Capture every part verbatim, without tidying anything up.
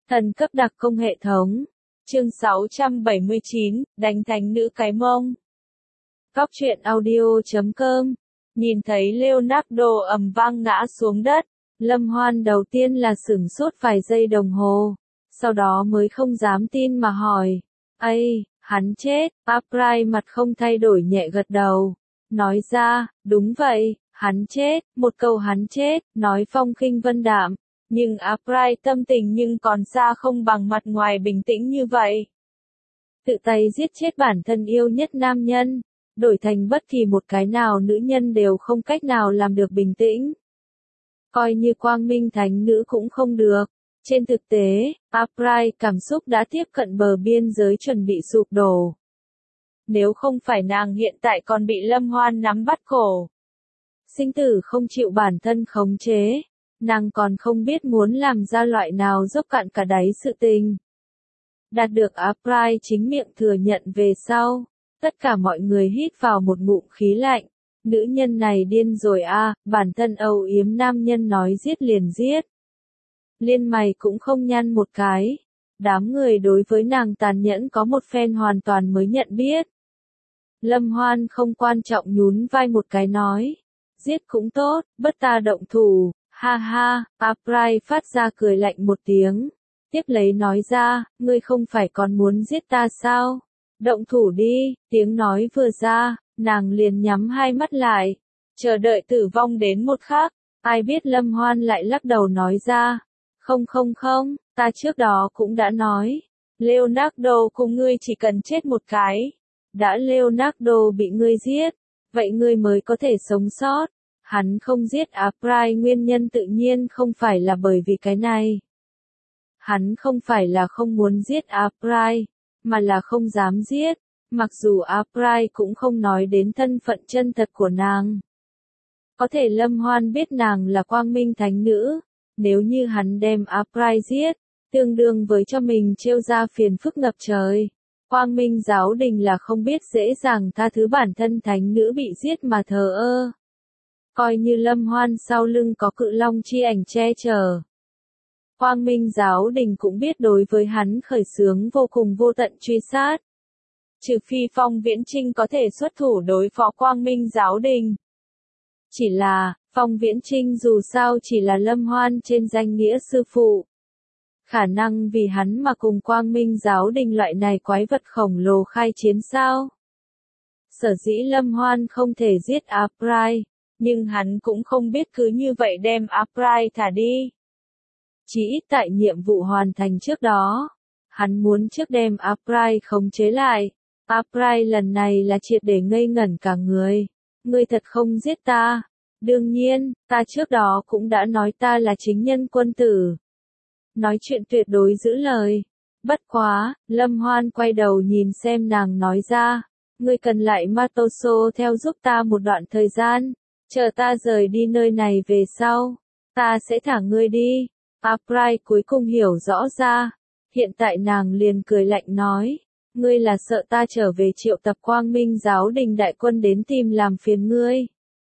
Thần cấp đặc công hệ thống. Chương sáu trăm bảy mươi chín, đánh thánh nữ cái mông. Cóc truyện audio chấm com. Nhìn thấy Leonardo ầm vang ngã xuống đất, Lâm Hoan đầu tiên là sửng sốt vài giây đồng hồ, sau đó mới không dám tin mà hỏi, "Ây, hắn chết?" Upright mặt không thay đổi nhẹ gật đầu, nói ra, "Đúng vậy, hắn chết." Một câu hắn chết, nói phong khinh vân đạm, nhưng Upright tâm tình nhưng còn xa không bằng mặt ngoài bình tĩnh như vậy. Tự tay giết chết bản thân yêu nhất nam nhân, đổi thành bất kỳ một cái nào nữ nhân đều không cách nào làm được bình tĩnh. Coi như quang minh thánh nữ cũng không được. Trên thực tế, Upright cảm xúc đã tiếp cận bờ biên giới chuẩn bị sụp đổ. Nếu không phải nàng hiện tại còn bị Lâm Hoan nắm bắt cổ, sinh tử không chịu bản thân khống chế, nàng còn không biết muốn làm ra loại nào dốc cạn cả đáy sự tình. Đạt được Upright chính miệng thừa nhận về sau, tất cả mọi người hít vào một ngụm khí lạnh. Nữ nhân này điên rồi a, à, bản thân âu yếm nam nhân nói giết liền giết. Liên mày cũng không nhăn một cái. Đám người đối với nàng tàn nhẫn có một phen hoàn toàn mới nhận biết. Lâm Hoan không quan trọng nhún vai một cái nói, giết cũng tốt, bất ta động thủ, ha ha. Upright phát ra cười lạnh một tiếng, tiếp lấy nói ra, ngươi không phải còn muốn giết ta sao? Động thủ đi. Tiếng nói vừa ra, nàng liền nhắm hai mắt lại, chờ đợi tử vong đến một khắc. Ai biết Lâm Hoan lại lắc đầu nói ra, không không không, ta trước đó cũng đã nói, Leonardo cùng ngươi chỉ cần chết một cái. Đã Leonardo bị ngươi giết, vậy ngươi mới có thể sống sót. Hắn không giết Upright nguyên nhân tự nhiên không phải là bởi vì cái này. Hắn không phải là không muốn giết Upright, mà là không dám giết. Mặc dù Upright cũng không nói đến thân phận chân thật của nàng. Có thể Lâm Hoan biết nàng là quang minh thánh nữ. Nếu như hắn đem Upright giết, tương đương với cho mình trêu ra phiền phức ngập trời. Quang minh giáo đình là không biết dễ dàng tha thứ bản thân thánh nữ bị giết mà thờ ơ. Coi như Lâm Hoan sau lưng có cự long chi ảnh che chở. Quang minh giáo đình cũng biết đối với hắn khởi xướng vô cùng vô tận truy sát. Trừ phi Phong Viễn Trinh có thể xuất thủ đối phó quang minh giáo đình. Chỉ là, Phong Viễn Trinh dù sao chỉ là Lâm Hoan trên danh nghĩa sư phụ. Khả năng vì hắn mà cùng quang minh giáo đình loại này quái vật khổng lồ khai chiến sao? Sở dĩ Lâm Hoan không thể giết Upright, nhưng hắn cũng không biết cứ như vậy đem Upright thả đi. Chỉ ít tại nhiệm vụ hoàn thành trước đó, hắn muốn trước đem Upright khống chế lại. Upright lần này là triệt để ngây ngẩn cả người. Ngươi thật không giết ta? Đương nhiên, ta trước đó cũng đã nói ta là chính nhân quân tử. Nói chuyện tuyệt đối giữ lời. Bất quá, Lâm Hoan quay đầu nhìn xem nàng nói ra, ngươi cần lại Matoso theo giúp ta một đoạn thời gian, chờ ta rời đi nơi này về sau, ta sẽ thả ngươi đi. Upright cuối cùng hiểu rõ ra, hiện tại nàng liền cười lạnh nói, ngươi là sợ ta trở về triệu tập quang minh giáo đình đại quân đến tìm làm phiền ngươi.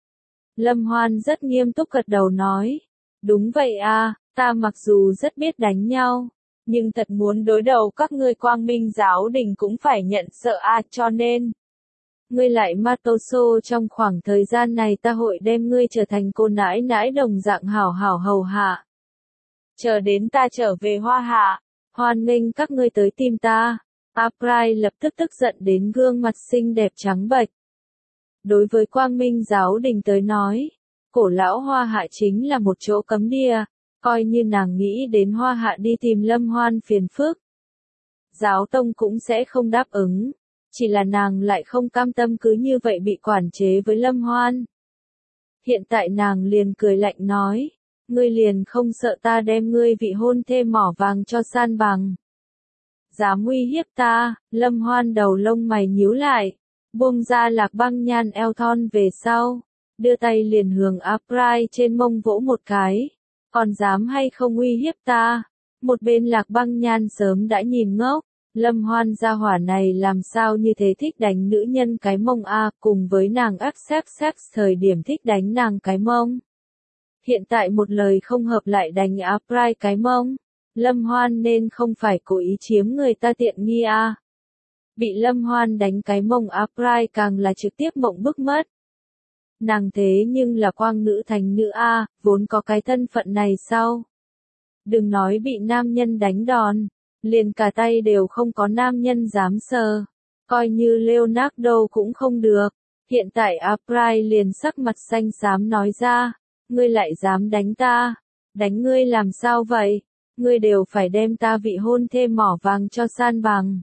Lâm Hoan rất nghiêm túc gật đầu nói, đúng vậy à, ta mặc dù rất biết đánh nhau, nhưng thật muốn đối đầu các ngươi quang minh giáo đình cũng phải nhận sợ à, cho nên. Ngươi lại Matoso trong khoảng thời gian này ta hội đem ngươi trở thành cô nãi nãi đồng dạng hảo hảo hầu hạ. Chờ đến ta trở về Hoa Hạ, hoan nghênh các ngươi tới tìm ta. Upright lập tức tức giận đến gương mặt xinh đẹp trắng bệch. Đối với quang minh giáo đình tới nói, cổ lão Hoa Hạ chính là một chỗ cấm địa, coi như nàng nghĩ đến Hoa Hạ đi tìm Lâm Hoan phiền phức. Giáo tông cũng sẽ không đáp ứng, chỉ là nàng lại không cam tâm cứ như vậy bị quản chế với Lâm Hoan. Hiện tại nàng liền cười lạnh nói, ngươi liền không sợ ta đem ngươi vị hôn thê mỏ vàng cho san bằng. Dám uy hiếp ta. Lâm Hoan đầu lông mày nhíu lại, buông ra Lạc Băng Nhan eo thon về sau, đưa tay liền hướng Upright trên mông vỗ một cái, còn dám hay không uy hiếp ta? Một bên Lạc Băng Nhan sớm đã nhìn ngốc, Lâm Hoan gia hỏa này làm sao như thế thích đánh nữ nhân cái mông a, cùng với nàng ác sex sex thời điểm thích đánh nàng cái mông. Hiện tại một lời không hợp lại đánh Upright cái mông, Lâm Hoan nên không phải cố ý chiếm người ta tiện nghi à. Bị Lâm Hoan đánh cái mông April càng là trực tiếp mộng bức mất. Nàng thế nhưng là quang nữ thành nữ a, vốn có cái thân phận này sao? Đừng nói bị nam nhân đánh đòn, liền cả tay đều không có nam nhân dám sờ. Coi như Leonardo cũng không được. Hiện tại April liền sắc mặt xanh xám nói ra, ngươi lại dám đánh ta, đánh ngươi làm sao vậy? Ngươi đều phải đem ta vị hôn thê mỏ vàng cho san bằng.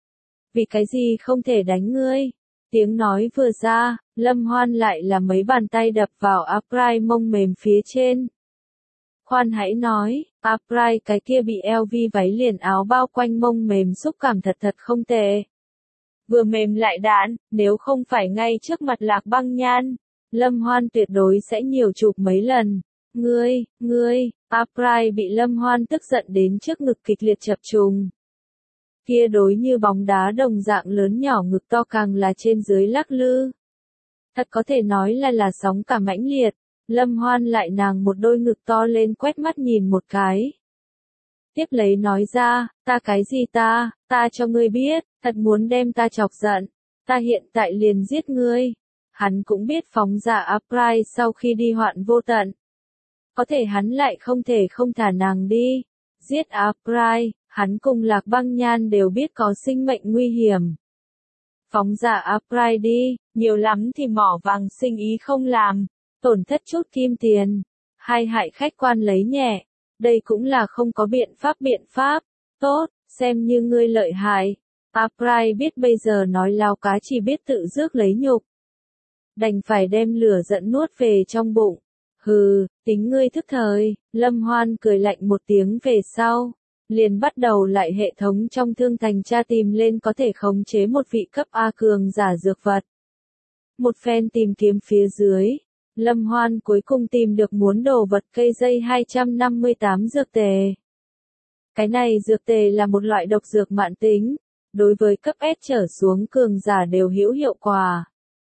Vì cái gì không thể đánh ngươi? Tiếng nói vừa ra, Lâm Hoan lại là mấy bàn tay đập vào April mông mềm phía trên. Khoan hãy nói, April cái kia bị lờ vê váy liền áo bao quanh mông mềm xúc cảm thật thật không tệ. Vừa mềm lại đạn, nếu không phải ngay trước mặt Lạc Băng Nhan, Lâm Hoan tuyệt đối sẽ nhiều chụp mấy lần. Ngươi, ngươi, April bị Lâm Hoan tức giận đến trước ngực kịch liệt chập trùng. Kia đối như bóng đá đồng dạng lớn nhỏ ngực to càng là trên dưới lắc lư. Thật có thể nói là là sóng cả mãnh liệt, Lâm Hoan lại nàng một đôi ngực to lên quét mắt nhìn một cái. Tiếp lấy nói ra, ta cái gì ta, ta cho ngươi biết, thật muốn đem ta chọc giận, ta hiện tại liền giết ngươi. Hắn cũng biết phóng ra April sau khi đi hoạn vô tận. Có thể hắn lại không thể không thả nàng đi. Giết April, hắn cùng Lạc Băng Nhan đều biết có sinh mệnh nguy hiểm. Phóng ra April đi, nhiều lắm thì mỏ vàng sinh ý không làm, tổn thất chút kim tiền. Hai hại khách quan lấy nhẹ, đây cũng là không có biện pháp biện pháp. Tốt, xem như ngươi lợi hại. April biết bây giờ nói láo cá chỉ biết tự rước lấy nhục. Đành phải đem lửa giận nuốt về trong bụng. Hừ, tính ngươi thức thời, Lâm Hoan cười lạnh một tiếng về sau. Liền bắt đầu lại hệ thống trong thương thành tra tìm lên có thể khống chế một vị cấp A cường giả dược vật. Một phen tìm kiếm phía dưới, Lâm Hoan cuối cùng tìm được muốn đồ vật cây dây hai trăm năm mươi tám dược tề. Cái này dược tề là một loại độc dược mãn tính, đối với cấp S trở xuống cường giả đều hữu hiệu quả.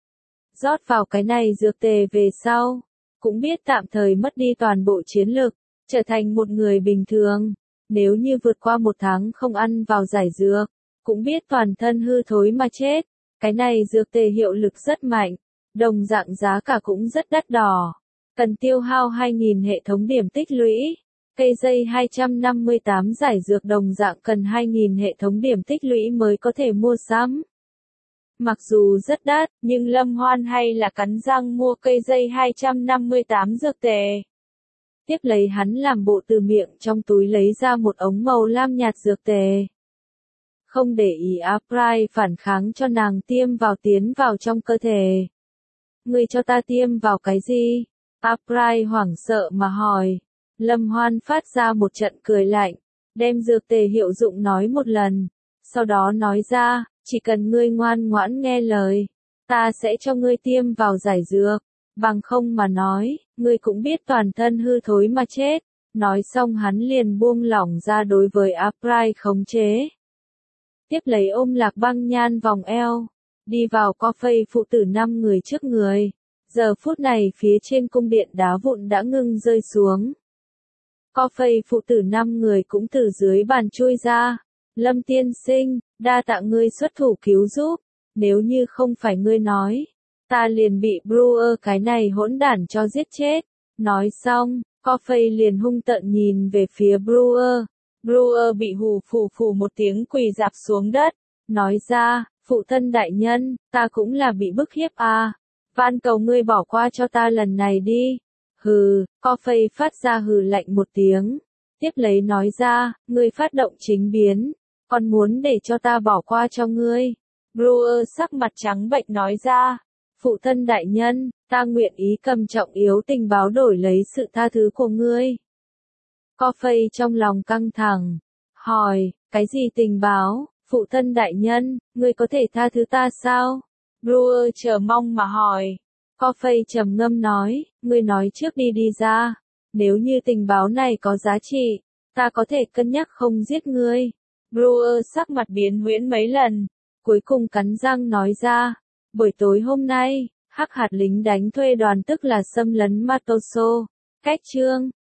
Rót vào cái này dược tề về sau, cũng biết tạm thời mất đi toàn bộ chiến lực, trở thành một người bình thường. Nếu như vượt qua một tháng không ăn vào giải dược, cũng biết toàn thân hư thối mà chết. Cái này dược tề hiệu lực rất mạnh, đồng dạng giá cả cũng rất đắt đỏ. Cần tiêu hao hai nghìn hệ thống điểm tích lũy. Cây dây hai trăm năm mươi tám giải dược đồng dạng cần hai nghìn hệ thống điểm tích lũy mới có thể mua sắm. Mặc dù rất đắt, nhưng Lâm Hoan hay là cắn răng mua cây dây hai trăm năm mươi tám dược tề. Tiếp lấy hắn làm bộ từ miệng trong túi lấy ra một ống màu lam nhạt dược tề. Không để ý April phản kháng cho nàng tiêm vào tiến vào trong cơ thể. Ngươi cho ta tiêm vào cái gì? April hoảng sợ mà hỏi. Lâm Hoan phát ra một trận cười lạnh, đem dược tề hiệu dụng nói một lần. Sau đó nói ra, chỉ cần ngươi ngoan ngoãn nghe lời, ta sẽ cho ngươi tiêm vào giải dược. Bằng không mà nói, ngươi cũng biết toàn thân hư thối mà chết. Nói xong hắn liền buông lỏng ra đối với April khống chế. Tiếp lấy ôm Lạc Băng Nhan vòng eo, đi vào coffee phụ tử năm người trước người. Giờ phút này phía trên cung điện đá vụn đã ngưng rơi xuống. Coffee phụ tử năm người cũng từ dưới bàn chui ra. Lâm tiên sinh, đa tạ ngươi xuất thủ cứu giúp, nếu như không phải ngươi nói, ta liền bị Brewer cái này hỗn đản cho giết chết. Nói xong, Coffee liền hung tợn nhìn về phía Brewer. Brewer bị hù phù phù một tiếng quỳ rạp xuống đất, nói ra, phụ thân đại nhân, ta cũng là bị bức hiếp à, van cầu ngươi bỏ qua cho ta lần này đi. Hừ, Coffee phát ra hừ lạnh một tiếng, tiếp lấy nói ra, ngươi phát động chính biến, còn muốn để cho ta bỏ qua cho ngươi. Brewer sắc mặt trắng bệch nói ra, phụ thân đại nhân, ta nguyện ý cầm trọng yếu tình báo đổi lấy sự tha thứ của ngươi. Coffee trong lòng căng thẳng, hỏi, cái gì tình báo, phụ thân đại nhân, ngươi có thể tha thứ ta sao? Brewer chờ mong mà hỏi. Coffee trầm ngâm nói, ngươi nói trước đi đi ra, nếu như tình báo này có giá trị, ta có thể cân nhắc không giết ngươi. Brewer sắc mặt biến huyễn mấy lần, cuối cùng cắn răng nói ra, buổi tối hôm nay, hắc hạt lính đánh thuê đoàn tức là xâm lấn Matoso, cách chương